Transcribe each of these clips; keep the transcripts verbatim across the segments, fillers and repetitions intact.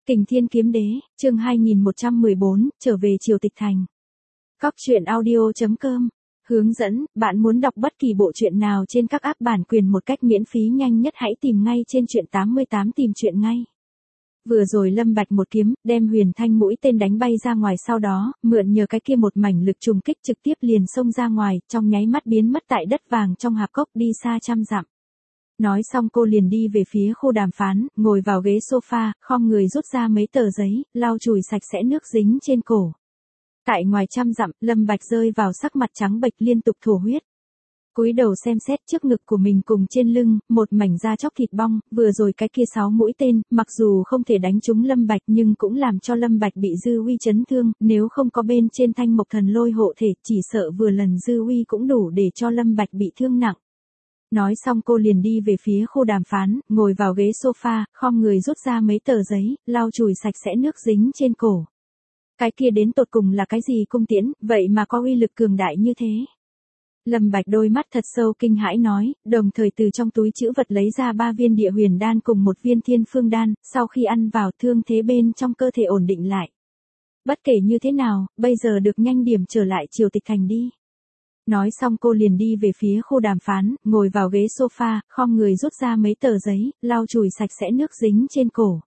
Kình Thiên Kiếm Đế, chương hai nghìn một trăm mười bốn, trở về Triều Tịch Thành. Cóc truyện audio chấm com. Hướng dẫn, bạn muốn đọc bất kỳ bộ truyện nào trên các app bản quyền một cách miễn phí nhanh nhất hãy tìm ngay trên truyện tám mươi tám tìm truyện ngay. Vừa rồi Lâm Bạch một kiếm, đem Huyền Thanh mũi tên đánh bay ra ngoài, sau đó, mượn nhờ cái kia một mảnh lực trùng kích trực tiếp liền xông ra ngoài, trong nháy mắt biến mất tại đất vàng trong hạp cốc đi xa trăm dặm. Nói xong cô liền đi về phía khu đàm phán, ngồi vào ghế sofa, khom người rút ra mấy tờ giấy, lau chùi sạch sẽ nước dính trên cổ. Tại ngoài trăm dặm, Lâm Bạch rơi vào sắc mặt trắng bệch liên tục thổ huyết. Cúi đầu xem xét trước ngực của mình cùng trên lưng, một mảnh da chóc thịt bong, vừa rồi cái kia sáu mũi tên, mặc dù không thể đánh trúng Lâm Bạch nhưng cũng làm cho Lâm Bạch bị dư uy chấn thương, nếu không có bên trên thanh mộc thần lôi hộ thể, chỉ sợ vừa lần dư uy cũng đủ để cho Lâm Bạch bị thương nặng. Nói xong cô liền đi về phía khu đàm phán, ngồi vào ghế sofa, khom người rút ra mấy tờ giấy, lau chùi sạch sẽ nước dính trên cổ. Cái kia đến tột cùng là cái gì cung tiễn, vậy mà có uy lực cường đại như thế? Lâm Bạch đôi mắt thật sâu kinh hãi nói, đồng thời từ trong túi trữ vật lấy ra ba viên địa huyền đan cùng một viên thiên phương đan, sau khi ăn vào thương thế bên trong cơ thể ổn định lại. Bất kể như thế nào, bây giờ được nhanh điểm trở lại Triều Tịch Thành đi. Nói xong cô liền đi về phía khu đàm phán, ngồi vào ghế sofa, khom người rút ra mấy tờ giấy, lau chùi sạch sẽ nước dính trên cổ.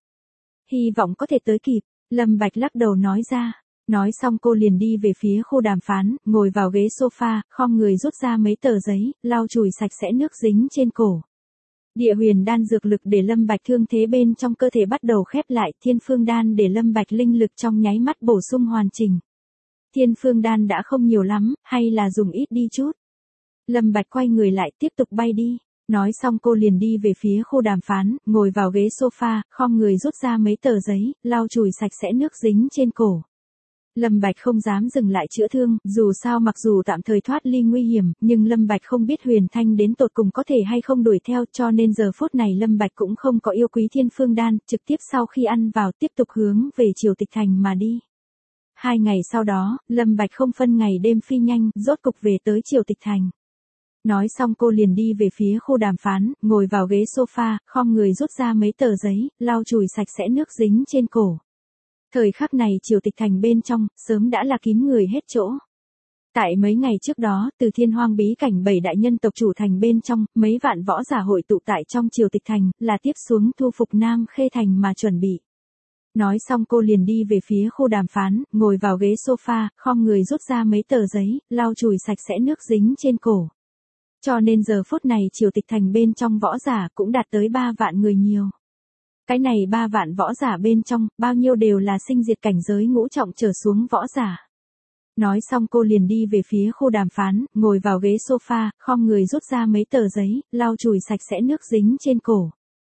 Hy vọng có thể tới kịp, Lâm Bạch lắc đầu nói ra. Nói xong cô liền đi về phía khu đàm phán, ngồi vào ghế sofa, khom người rút ra mấy tờ giấy, lau chùi sạch sẽ nước dính trên cổ. Địa huyền đan dược lực để Lâm Bạch thương thế bên trong cơ thể bắt đầu khép lại, thiên phương đan để Lâm Bạch linh lực trong nháy mắt bổ sung hoàn chỉnh. Thiên phương đan đã không nhiều lắm, hay là dùng ít đi chút. Lâm Bạch quay người lại tiếp tục bay đi. Nói xong cô liền đi về phía khu đàm phán, ngồi vào ghế sofa, khom người rút ra mấy tờ giấy, lau chùi sạch sẽ nước dính trên cổ. Lâm Bạch không dám dừng lại chữa thương, dù sao mặc dù tạm thời thoát ly nguy hiểm, nhưng Lâm Bạch không biết Huyền Thanh đến tột cùng có thể hay không đuổi theo, cho nên giờ phút này Lâm Bạch cũng không có yêu quý thiên phương đan, trực tiếp sau khi ăn vào tiếp tục hướng về Triều Tịch Thành mà đi. Hai ngày sau đó, Lâm Bạch không phân ngày đêm phi nhanh, rốt cục về tới Triều Tịch Thành. Nói xong cô liền đi về phía khu đàm phán, ngồi vào ghế sofa, khom người rút ra mấy tờ giấy, lau chùi sạch sẽ nước dính trên cổ. Thời khắc này Triều Tịch Thành bên trong, sớm đã là kín người hết chỗ. Tại mấy ngày trước đó, từ Thiên Hoang bí cảnh bảy đại nhân tộc chủ thành bên trong, mấy vạn võ giả hội tụ tại trong Triều Tịch Thành, là tiếp xuống thu phục Nam Khê Thành mà chuẩn bị. Nói xong cô liền đi về phía khu đàm phán, ngồi vào ghế sofa, khom người rút ra mấy tờ giấy, lau chùi sạch sẽ nước dính trên cổ. Cho nên giờ phút này Triều Tịch Thành bên trong võ giả cũng đạt tới ba vạn người nhiều. Cái này ba vạn võ giả bên trong, bao nhiêu đều là sinh diệt cảnh giới ngũ trọng trở xuống võ giả. Nói xong cô liền đi về phía khu đàm phán, ngồi vào ghế sofa, khom người rút ra mấy tờ giấy, lau chùi sạch sẽ nước dính trên cổ.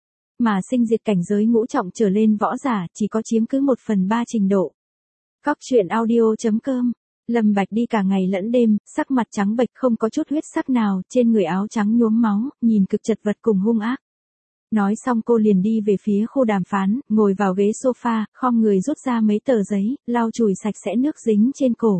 Mà sinh diệt cảnh giới ngũ trọng trở lên võ giả chỉ có chiếm cứ một phần ba trình độ. Cóc truyện audio chấm com. Lâm Bạch đi cả ngày lẫn đêm, sắc mặt trắng bệch không có chút huyết sắc nào, trên người áo trắng nhuốm máu, nhìn cực chật vật cùng hung ác. Nói xong cô liền đi về phía khu đàm phán, ngồi vào ghế sofa, khom người rút ra mấy tờ giấy, lau chùi sạch sẽ nước dính trên cổ.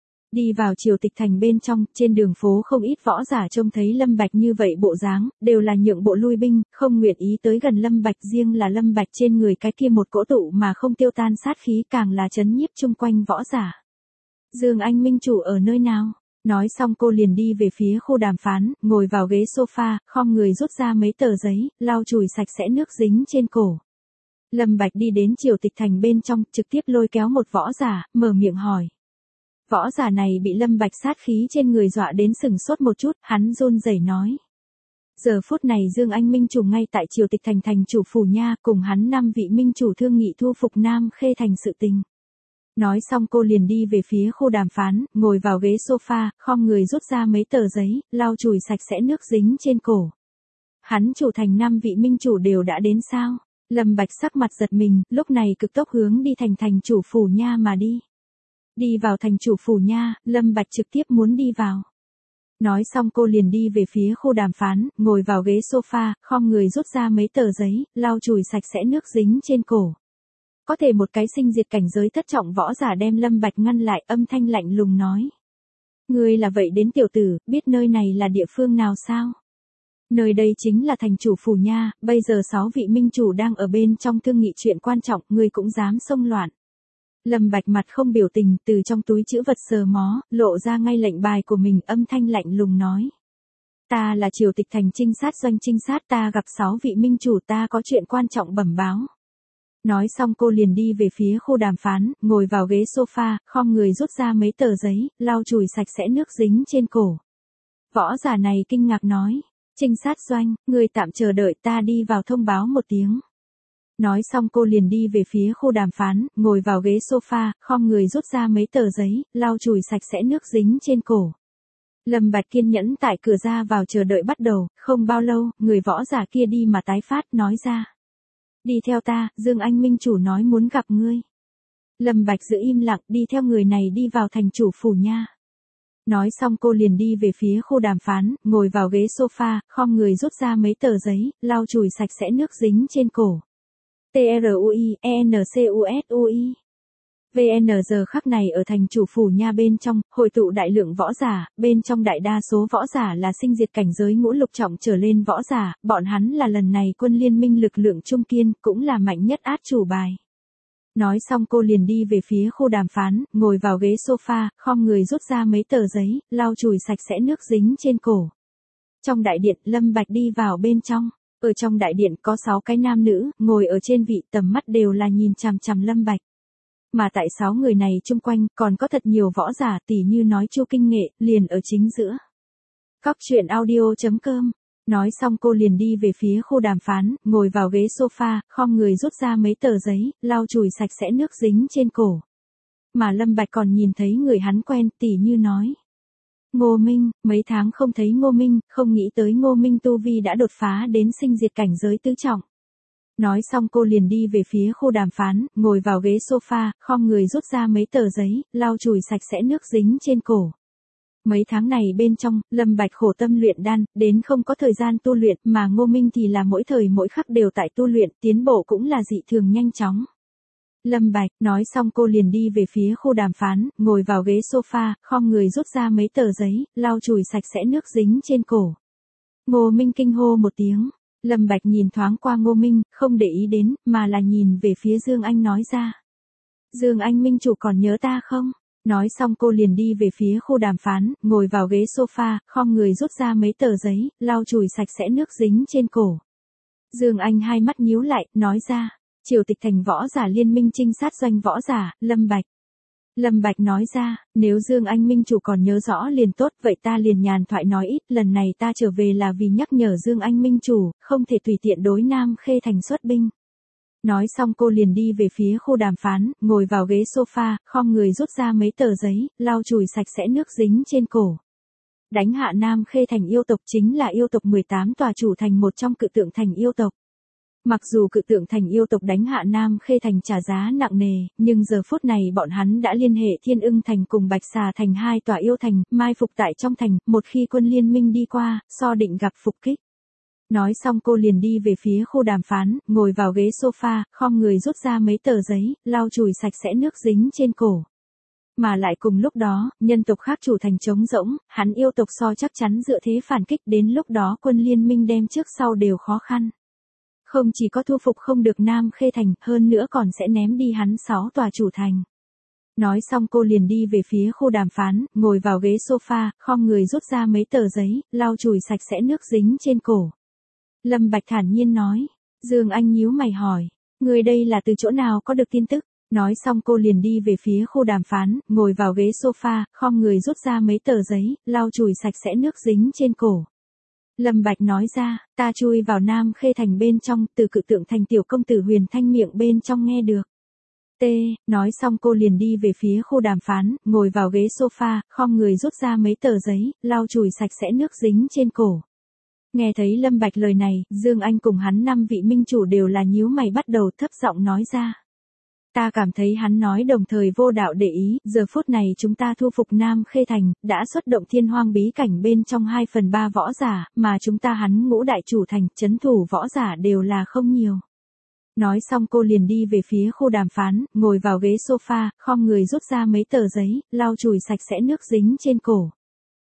Đi vào Triều Tịch Thành bên trong, trên đường phố không ít võ giả trông thấy Lâm Bạch như vậy bộ dáng, đều là nhượng bộ lui binh, không nguyện ý tới gần Lâm Bạch, riêng là Lâm Bạch trên người cái kia một cỗ tụ mà không tiêu tan sát khí càng là chấn nhiếp chung quanh võ giả. Dương Anh Minh chủ ở nơi nào? Nói xong cô liền đi về phía khu đàm phán, ngồi vào ghế sofa, khom người rút ra mấy tờ giấy, lau chùi sạch sẽ nước dính trên cổ. Lâm Bạch đi đến Triều Tịch Thành bên trong, trực tiếp lôi kéo một võ giả, mở miệng hỏi. Võ giả này bị Lâm Bạch sát khí trên người dọa đến sừng sốt một chút, hắn run rẩy nói. Giờ phút này Dương Anh Minh chủ ngay tại Triều Tịch Thành thành chủ phủ nha, cùng hắn năm vị minh chủ thương nghị thu phục Nam Khê Thành sự tình. Nói xong cô liền đi về phía khu đàm phán, ngồi vào ghế sofa, khom người rút ra mấy tờ giấy, lau chùi sạch sẽ nước dính trên cổ. Hắn chủ thành năm vị minh chủ đều đã đến sao? Lâm Bạch sắc mặt giật mình, lúc này cực tốc hướng đi thành thành chủ phủ nha mà đi. Đi vào thành chủ phủ nha, Lâm Bạch trực tiếp muốn đi vào. Nói xong cô liền đi về phía khu đàm phán, ngồi vào ghế sofa, khom người rút ra mấy tờ giấy, lau chùi sạch sẽ nước dính trên cổ. Có thể một cái sinh diệt cảnh giới thất trọng võ giả đem Lâm Bạch ngăn lại, âm thanh lạnh lùng nói. Ngươi là vậy đến tiểu tử, biết nơi này là địa phương nào sao? Nơi đây chính là thành chủ phủ nha, bây giờ sáu vị minh chủ đang ở bên trong thương nghị chuyện quan trọng, ngươi cũng dám xông loạn. Lâm Bạch mặt không biểu tình, từ trong túi trữ vật sờ mó, lộ ra ngay lệnh bài của mình, âm thanh lạnh lùng nói. Ta là Triều Tịch Thành trinh sát doanh trinh sát, ta gặp sáu vị minh chủ, ta có chuyện quan trọng bẩm báo. Nói xong cô liền đi về phía khu đàm phán, ngồi vào ghế sofa, khom người rút ra mấy tờ giấy, lau chùi sạch sẽ nước dính trên cổ. Võ giả này kinh ngạc nói, trinh sát doanh, người tạm chờ đợi, ta đi vào thông báo một tiếng. Nói xong cô liền đi về phía khu đàm phán, ngồi vào ghế sofa, khom người rút ra mấy tờ giấy, lau chùi sạch sẽ nước dính trên cổ. Lâm Bạch kiên nhẫn tại cửa ra vào chờ đợi bắt đầu, không bao lâu, người võ giả kia đi mà tái phát, nói ra. Đi theo ta, Dương Anh Minh chủ nói muốn gặp ngươi. Lâm Bạch giữ im lặng, đi theo người này đi vào thành chủ phủ nha. Nói xong cô liền đi về phía khu đàm phán, ngồi vào ghế sofa, khom người rút ra mấy tờ giấy, lau chùi sạch sẽ nước dính trên cổ. T R U I E N C U S U I V N giờ khắc này ở thành chủ phủ nha bên trong, hội tụ đại lượng võ giả, bên trong đại đa số võ giả là sinh diệt cảnh giới ngũ lục trọng trở lên võ giả, bọn hắn là lần này quân liên minh lực lượng trung kiên, cũng là mạnh nhất át chủ bài. Nói xong cô liền đi về phía khu đàm phán, ngồi vào ghế sofa, khom người rút ra mấy tờ giấy, lau chùi sạch sẽ nước dính trên cổ. Trong đại điện, Lâm Bạch đi vào bên trong. Ở trong đại điện có sáu cái nam nữ, ngồi ở trên vị, tầm mắt đều là nhìn chằm chằm Lâm Bạch. Mà tại sáu người này chung quanh, còn có thật nhiều võ giả, tỉ như nói Chu Kinh Nghệ, liền ở chính giữa. Cóc truyện audio chấm com. Nói xong cô liền đi về phía khu đàm phán, ngồi vào ghế sofa, khom người rút ra mấy tờ giấy, lau chùi sạch sẽ nước dính trên cổ. Mà Lâm Bạch còn nhìn thấy người hắn quen, tỉ như nói. Ngô Minh, mấy tháng không thấy Ngô Minh, không nghĩ tới Ngô Minh tu vi đã đột phá đến sinh diệt cảnh giới tứ trọng. Nói xong cô liền đi về phía khu đàm phán, ngồi vào ghế sofa, khom người rút ra mấy tờ giấy, lau chùi sạch sẽ nước dính trên cổ. Mấy tháng này bên trong, Lâm Bạch khổ tâm luyện đan, đến không có thời gian tu luyện, mà Ngô Minh thì là mỗi thời mỗi khắc đều tại tu luyện, tiến bộ cũng là dị thường nhanh chóng. Lâm Bạch, nói xong cô liền đi về phía khu đàm phán, ngồi vào ghế sofa, khom người rút ra mấy tờ giấy, lau chùi sạch sẽ nước dính trên cổ. Ngô Minh kinh hô một tiếng. Lâm Bạch nhìn thoáng qua Ngô Minh, không để ý đến, mà là nhìn về phía Dương Anh nói ra. Dương Anh Minh chủ còn nhớ ta không? Nói xong cô liền đi về phía khu đàm phán, ngồi vào ghế sofa, khom người rút ra mấy tờ giấy, lau chùi sạch sẽ nước dính trên cổ. Dương Anh hai mắt nhíu lại, nói ra. Triều Tịch Thành võ giả liên minh trinh sát doanh võ giả, Lâm Bạch. Lâm Bạch nói ra, nếu Dương Anh Minh chủ còn nhớ rõ liền tốt, vậy ta liền nhàn thoại nói ít, lần này ta trở về là vì nhắc nhở Dương Anh Minh chủ, không thể tùy tiện đối Nam Khê Thành xuất binh. Nói xong cô liền đi về phía khu đàm phán, ngồi vào ghế sofa, khom người rút ra mấy tờ giấy, lau chùi sạch sẽ nước dính trên cổ. Đánh hạ Nam Khê Thành yêu tộc chính là yêu tộc mười tám tòa chủ thành một trong cự tượng thành yêu tộc. Mặc dù cự tượng thành yêu tộc đánh hạ Nam Khê Thành trả giá nặng nề, nhưng giờ phút này bọn hắn đã liên hệ Thiên Ưng Thành cùng Bạch Xà Thành hai tòa yêu thành, mai phục tại trong thành, một khi quân liên minh đi qua, so định gặp phục kích. Nói xong cô liền đi về phía khu đàm phán, ngồi vào ghế sofa, khom người rút ra mấy tờ giấy, lau chùi sạch sẽ nước dính trên cổ. Mà lại cùng lúc đó, nhân tộc khác chủ thành trống rỗng, hắn yêu tộc so chắc chắn dựa thế phản kích, đến lúc đó quân liên minh đem trước sau đều khó khăn. Không chỉ có thu phục không được Nam Khê Thành, hơn nữa còn sẽ ném đi hắn sáu tòa chủ thành. Nói xong cô liền đi về phía khu đàm phán, ngồi vào ghế sofa, khom người rút ra mấy tờ giấy, lau chùi sạch sẽ nước dính trên cổ. Lâm Bạch thản nhiên nói. Dương Anh nhíu mày hỏi. Người đây là từ chỗ nào có được tin tức? Nói xong cô liền đi về phía khu đàm phán, ngồi vào ghế sofa, khom người rút ra mấy tờ giấy, lau chùi sạch sẽ nước dính trên cổ. Lâm Bạch nói ra, ta chui vào Nam Khê Thành bên trong, từ cự tượng thành tiểu công tử Huyền Thanh miệng bên trong nghe được. T, nói xong cô liền đi về phía khu đàm phán, ngồi vào ghế sofa, khom người rút ra mấy tờ giấy, lau chùi sạch sẽ nước dính trên cổ. Nghe thấy Lâm Bạch lời này, Dương Anh cùng hắn năm vị minh chủ đều là nhíu mày bắt đầu thấp giọng nói ra. Ta cảm thấy hắn nói đồng thời vô đạo để ý, giờ phút này chúng ta thu phục Nam Khê Thành, đã xuất động thiên hoang bí cảnh bên trong hai phần ba võ giả, mà chúng ta hắn ngũ đại chủ thành, chấn thủ võ giả đều là không nhiều. Nói xong cô liền đi về phía khu đàm phán, ngồi vào ghế sofa, khom người rút ra mấy tờ giấy, lau chùi sạch sẽ nước dính trên cổ.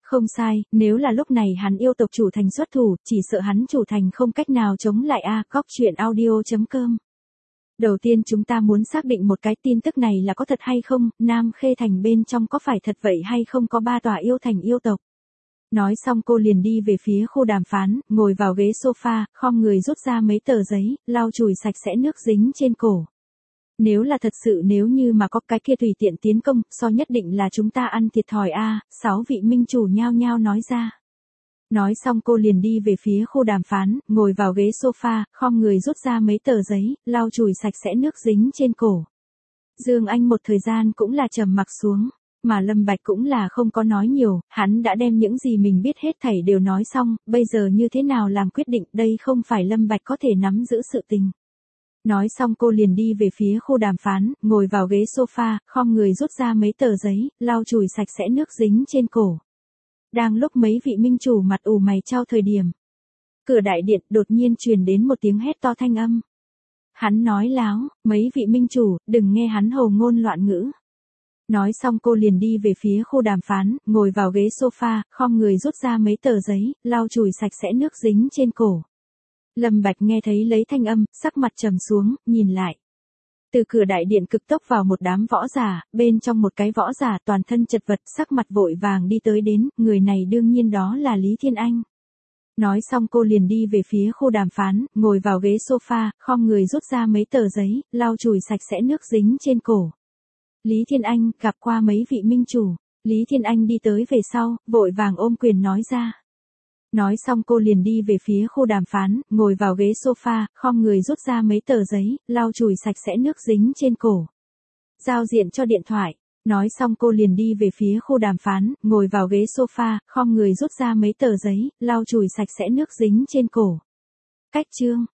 Không sai, nếu là lúc này hắn yêu tộc chủ thành xuất thủ, chỉ sợ hắn chủ thành không cách nào chống lại a. Cóc truyện audio chấm com. Đầu tiên chúng ta muốn xác định một cái tin tức này là có thật hay không, Nam Khê Thành bên trong có phải thật vậy hay không có ba tòa yêu thành yêu tộc. Nói xong cô liền đi về phía khu đàm phán, ngồi vào ghế sofa, khom người rút ra mấy tờ giấy, lau chùi sạch sẽ nước dính trên cổ. Nếu là thật sự nếu như mà có cái kia tùy tiện tiến công, so nhất định là chúng ta ăn thiệt thòi a. Sáu vị minh chủ nhao nhao nói ra. Nói xong cô liền đi về phía khu đàm phán, ngồi vào ghế sofa, khom người rút ra mấy tờ giấy, lau chùi sạch sẽ nước dính trên cổ. Dương Anh một thời gian cũng là trầm mặc xuống, mà Lâm Bạch cũng là không có nói nhiều, hắn đã đem những gì mình biết hết thảy đều nói xong, bây giờ như thế nào làm quyết định, đây không phải Lâm Bạch có thể nắm giữ sự tình. Nói xong cô liền đi về phía khu đàm phán, ngồi vào ghế sofa, khom người rút ra mấy tờ giấy, lau chùi sạch sẽ nước dính trên cổ. Đang lúc mấy vị minh chủ mặt ủ mày chau thời điểm, cửa đại điện đột nhiên truyền đến một tiếng hét to thanh âm. Hắn nói láo, mấy vị minh chủ, đừng nghe hắn hồ ngôn loạn ngữ. Nói xong cô liền đi về phía khu đàm phán, ngồi vào ghế sofa, khom người rút ra mấy tờ giấy, lau chùi sạch sẽ nước dính trên cổ. Lâm Bạch nghe thấy lấy thanh âm, sắc mặt trầm xuống, nhìn lại. Từ cửa đại điện cực tốc vào một đám võ giả, bên trong một cái võ giả toàn thân chật vật, sắc mặt vội vàng đi tới đến, người này đương nhiên đó là Lý Thiên Anh. Nói xong cô liền đi về phía khu đàm phán, ngồi vào ghế sofa, khom người rút ra mấy tờ giấy, lau chùi sạch sẽ nước dính trên cổ. Lý Thiên Anh, gặp qua mấy vị minh chủ. Lý Thiên Anh đi tới về sau, vội vàng ôm quyền nói ra. Nói xong cô liền đi về phía khu đàm phán, ngồi vào ghế sofa, khom người rút ra mấy tờ giấy, lau chùi sạch sẽ nước dính trên cổ. Giao diện cho điện thoại. Nói xong cô liền đi về phía khu đàm phán, ngồi vào ghế sofa, khom người rút ra mấy tờ giấy, lau chùi sạch sẽ nước dính trên cổ. Cách chương.